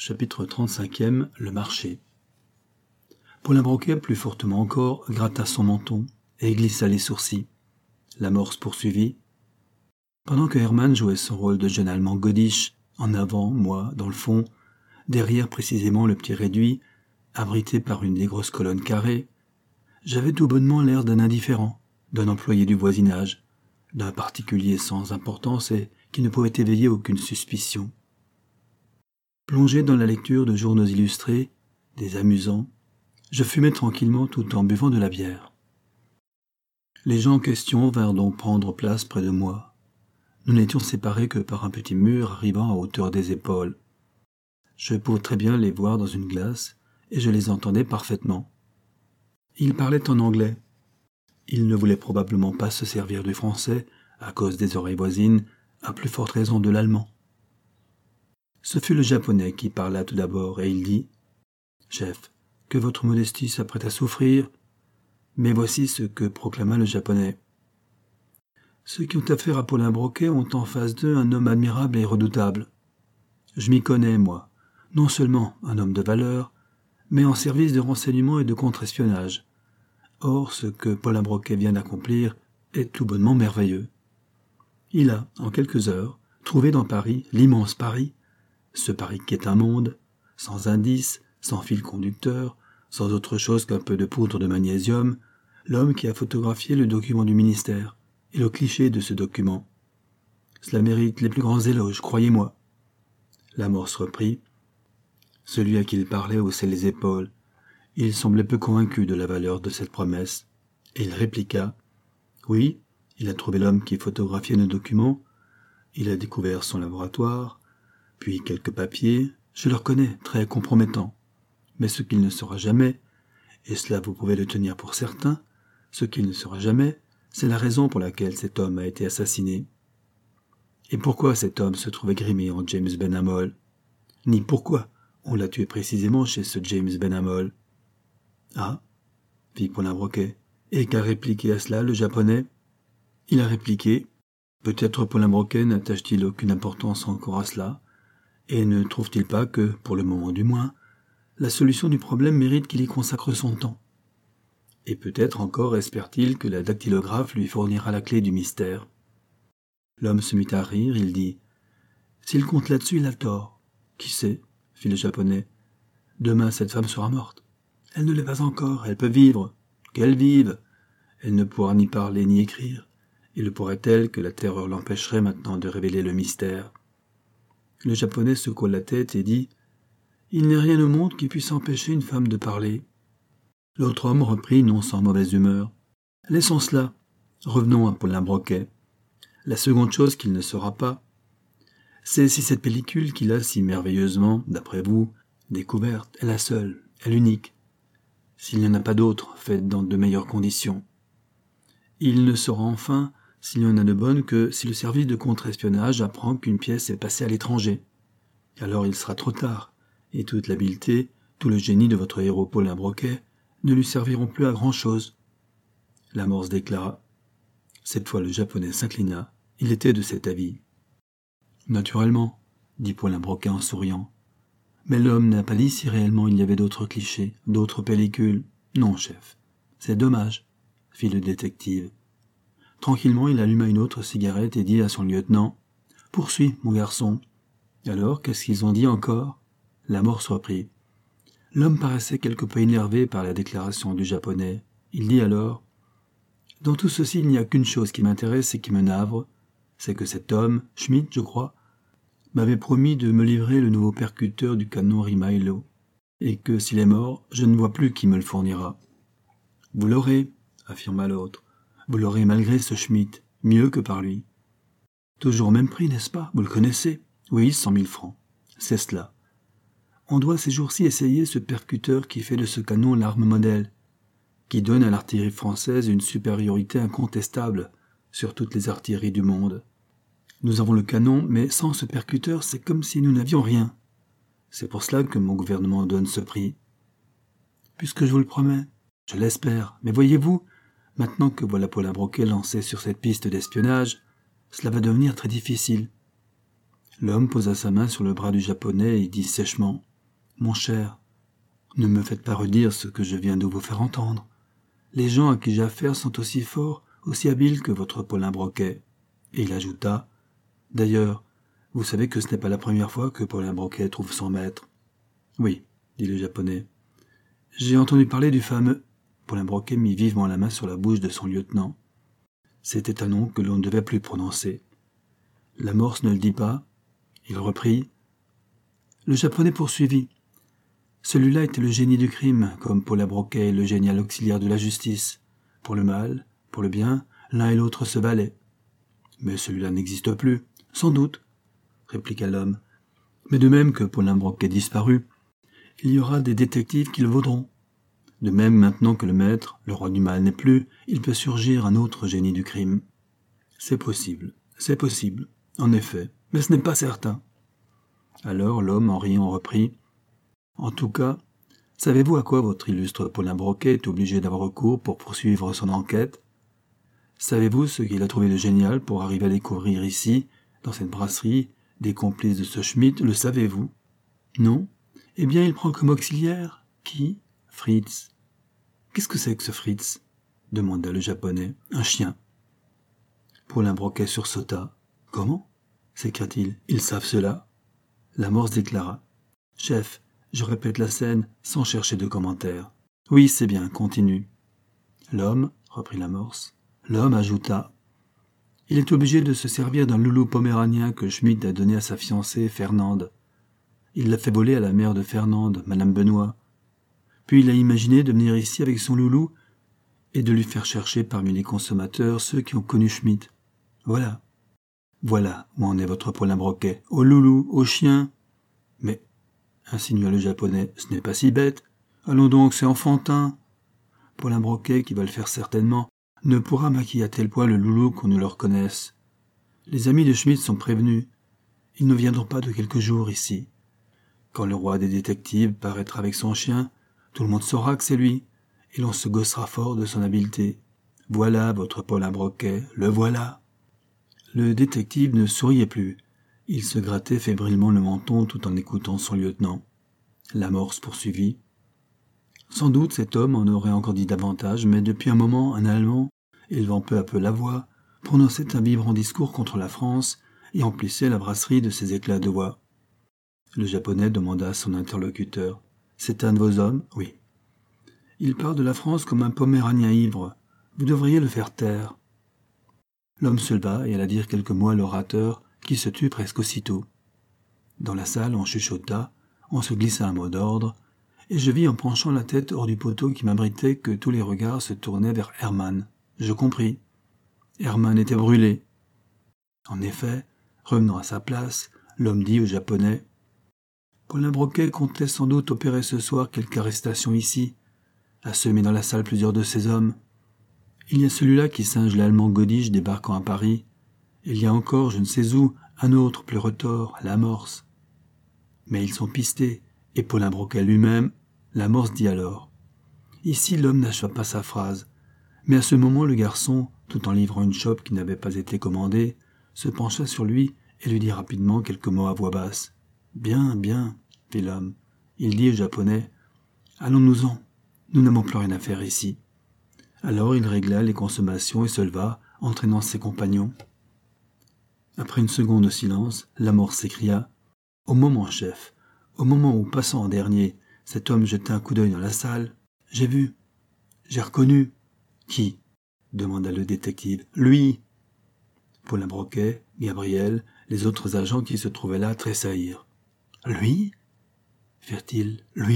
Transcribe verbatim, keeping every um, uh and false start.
Chapitre trente-cinquième. Le marché. Paulin Broquet, plus fortement encore, gratta son menton et glissa les sourcils. L'amorce poursuivit. Pendant que Hermann jouait son rôle de jeune Allemand godiche, en avant, moi, dans le fond, derrière précisément le petit réduit, abrité par une des grosses colonnes carrées, j'avais tout bonnement l'air d'un indifférent, d'un employé du voisinage, d'un particulier sans importance et qui ne pouvait éveiller aucune suspicion. Plongé dans la lecture de journaux illustrés, des amusants, je fumais tranquillement tout en buvant de la bière. Les gens en question vinrent donc prendre place près de moi. Nous n'étions séparés que par un petit mur arrivant à hauteur des épaules. Je pouvais très bien les voir dans une glace, et je les entendais parfaitement. Ils parlaient en anglais. Ils ne voulaient probablement pas se servir du français, à cause des oreilles voisines, à plus forte raison de l'allemand. Ce fut le japonais qui parla tout d'abord, et il dit « Chef, que votre modestie s'apprête à souffrir, mais voici ce que proclama le japonais. Ceux qui ont affaire à Paulin Broquet ont en face d'eux un homme admirable et redoutable. Je m'y connais, moi, non seulement un homme de valeur, mais en service de renseignement et de contre-espionnage. Or, ce que Paulin Broquet vient d'accomplir est tout bonnement merveilleux. Il a, en quelques heures, trouvé dans Paris, l'immense Paris, ce Paris qui est un monde, sans indice, sans fil conducteur, sans autre chose qu'un peu de poudre de magnésium, l'homme qui a photographié le document du ministère, et le cliché de ce document. Cela mérite les plus grands éloges, croyez-moi. L'amorce reprit. Celui à qui il parlait haussait les épaules. Il semblait peu convaincu de la valeur de cette promesse, et il répliqua. Oui, il a trouvé l'homme qui photographiait nos documents, il a découvert son laboratoire, puis quelques papiers, je le reconnais, très compromettants. Mais ce qu'il ne sera jamais, et cela vous pouvez le tenir pour certain, ce qu'il ne sera jamais, c'est la raison pour laquelle cet homme a été assassiné. Et pourquoi cet homme se trouvait grimé en James Benhamol? Ni pourquoi on l'a tué précisément chez ce James Benhamol. Ah, fit Paulin Broquet, et qu'a répliqué à cela le japonais? Il a répliqué, peut-être Paulin Broquet n'attache-t-il aucune importance encore à cela, et ne trouve-t-il pas que, pour le moment du moins, la solution du problème mérite qu'il y consacre son temps? Et peut-être encore espère-t-il que la dactylographe lui fournira la clé du mystère. L'homme se mit à rire, il dit « S'il compte là-dessus, il a tort. Qui sait, fit le japonais. Demain, cette femme sera morte. Elle ne l'est pas encore, elle peut vivre. Qu'elle vive. Elle ne pourra ni parler ni écrire. Et le pourrait-elle que la terreur l'empêcherait maintenant de révéler le mystère ?» Le japonais secoua la tête et dit « Il n'est rien au monde qui puisse empêcher une femme de parler. » L'autre homme reprit, non sans mauvaise humeur. « Laissons cela. Revenons à Paulin Broquet. La seconde chose qu'il ne saura pas, c'est si cette pellicule qu'il a si merveilleusement, d'après vous, découverte, est la seule, est l'unique. S'il n'y en a pas d'autre, faite dans de meilleures conditions. Il ne saura enfin, s'il y en a de bonnes, que si le service de contre-espionnage apprend qu'une pièce est passée à l'étranger. Alors il sera trop tard, et toute l'habileté, tout le génie de votre héros Paulin Broquet ne lui serviront plus à grand-chose. L'amorce déclara. Cette fois le japonais s'inclina, il était de cet avis. Naturellement, dit Paulin Broquet en souriant. Mais l'homme n'a pas dit si réellement il y avait d'autres clichés, d'autres pellicules. Non, chef, c'est dommage, fit le détective. Tranquillement, il alluma une autre cigarette et dit à son lieutenant « Poursuis, mon garçon. » Alors, qu'est-ce qu'ils ont dit encore? L'amorce reprit. L'homme paraissait quelque peu énervé par la déclaration du japonais. Il dit alors « Dans tout ceci, il n'y a qu'une chose qui m'intéresse et qui me navre, c'est que cet homme, Schmidt, je crois, m'avait promis de me livrer le nouveau percuteur du canon Rimailho, et que s'il est mort, je ne vois plus qui me le fournira. »« Vous l'aurez, affirma l'autre. Vous l'aurez malgré ce Schmidt, mieux que par lui. Toujours au même prix, n'est-ce pas? Vous le connaissez? Oui, cent mille francs. C'est cela. On doit ces jours-ci essayer ce percuteur qui fait de ce canon l'arme modèle, qui donne à l'artillerie française une supériorité incontestable sur toutes les artilleries du monde. Nous avons le canon, mais sans ce percuteur, c'est comme si nous n'avions rien. C'est pour cela que mon gouvernement donne ce prix. Puisque je vous le promets, je l'espère, mais voyez-vous, maintenant que voilà Paulin Broquet lancé sur cette piste d'espionnage, cela va devenir très difficile. L'homme posa sa main sur le bras du japonais et dit sèchement Mon cher, ne me faites pas redire ce que je viens de vous faire entendre. Les gens à qui j'ai affaire sont aussi forts, aussi habiles que votre Paulin Broquet. Et il ajouta, « D'ailleurs, vous savez que ce n'est pas la première fois que Paulin Broquet trouve son maître. »« Oui, dit le Japonais. J'ai entendu parler du fameux... » Paulin Broquet mit vivement la main sur la bouche de son lieutenant. C'était un nom que l'on ne devait plus prononcer. L'amorce ne le dit pas. Il reprit. Le Japonais poursuivit. Celui-là était le génie du crime, comme Paulin Broquet, le génial auxiliaire de la justice. Pour le mal, pour le bien, l'un et l'autre se valaient. Mais celui-là n'existe plus. Sans doute, répliqua l'homme. Mais de même que Paulin Broquet disparut, il y aura des détectives qui le vaudront. De même, maintenant que le maître, le roi du mal, n'est plus, il peut surgir un autre génie du crime. C'est possible, c'est possible, en effet, mais ce n'est pas certain. Alors l'homme, en riant, reprit. En tout cas, savez-vous à quoi votre illustre Paulin Broquet est obligé d'avoir recours pour poursuivre son enquête? Savez-vous ce qu'il a trouvé de génial pour arriver à découvrir ici, dans cette brasserie, des complices de ce Schmitt, le savez-vous? Non? Eh bien, il prend comme auxiliaire qui? Fritz. Qu'est-ce que c'est que ce Fritz? Demanda le Japonais. Un chien. Paulin Broquet sursauta. Comment? s'écria-t-il. Ils savent cela? L'amorce déclara. Chef, je répète la scène sans chercher de commentaires. Oui, c'est bien, continue. L'homme, reprit l'amorce, l'homme ajouta. Il est obligé de se servir d'un loulou poméranien que Schmitt a donné à sa fiancée, Fernande. Il l'a fait voler à la mère de Fernande, Madame Benoît. Puis il a imaginé de venir ici avec son loulou et de lui faire chercher parmi les consommateurs ceux qui ont connu Schmitt. Voilà. Voilà où en est votre Paulin Broquet. Au loulou, au chien. Mais, insinua le Japonais, ce n'est pas si bête. Allons donc, c'est enfantin. Paulin Broquet, qui va le faire certainement, ne pourra maquiller à tel point le loulou qu'on ne le reconnaisse. Les amis de Schmitt sont prévenus. Ils ne viendront pas de quelques jours ici. Quand le roi des détectives paraîtra avec son chien, tout le monde saura que c'est lui, et l'on se gossera fort de son habileté. Voilà votre Paulin Broquet, le voilà. Le détective ne souriait plus. Il se grattait fébrilement le menton tout en écoutant son lieutenant. L'amorce poursuivit. Sans doute cet homme en aurait encore dit davantage, mais depuis un moment, un Allemand, élevant peu à peu la voix, prononçait un vibrant discours contre la France et emplissait la brasserie de ses éclats de voix. Le Japonais demanda à son interlocuteur. « C'est un de vos hommes ?»« Oui. »« Il parle de la France comme un poméranien ivre. Vous devriez le faire taire. » L'homme se leva et alla dire quelques mots à l'orateur, qui se tut presque aussitôt. Dans la salle, on chuchota, on se glissa un mot d'ordre, et je vis en penchant la tête hors du poteau qui m'abritait que tous les regards se tournaient vers Hermann. Je compris. Hermann était brûlé. En effet, revenant à sa place, l'homme dit au Japonais « Paulin Broquet comptait sans doute opérer ce soir quelque arrestation ici, a semé dans la salle plusieurs de ses hommes. Il y a celui-là qui singe l'allemand Godiche débarquant à Paris. Il y a encore, je ne sais où, un autre plus retors, l'amorce. Mais ils sont pistés, et Paulin Broquet lui-même, l'amorce dit alors. Ici, l'homme n'acheva pas sa phrase, mais à ce moment, le garçon, tout en livrant une chope qui n'avait pas été commandée, se pencha sur lui et lui dit rapidement quelques mots à voix basse. « Bien, bien, fit l'homme. Il dit au Japonais, « Allons-nous-en, nous n'avons plus rien à faire ici. » Alors il régla les consommations et se leva, entraînant ses compagnons. Après une seconde de silence, l'amorce s'écria « Au moment, chef, au moment où, passant en dernier, cet homme jeta un coup d'œil dans la salle, j'ai vu, j'ai reconnu. »« Qui ?» demanda le détective. « Lui !» Paulin Broquet, Gabriel, les autres agents qui se trouvaient là tressaillirent. « Lui ?» firent-ils. « Lui ?»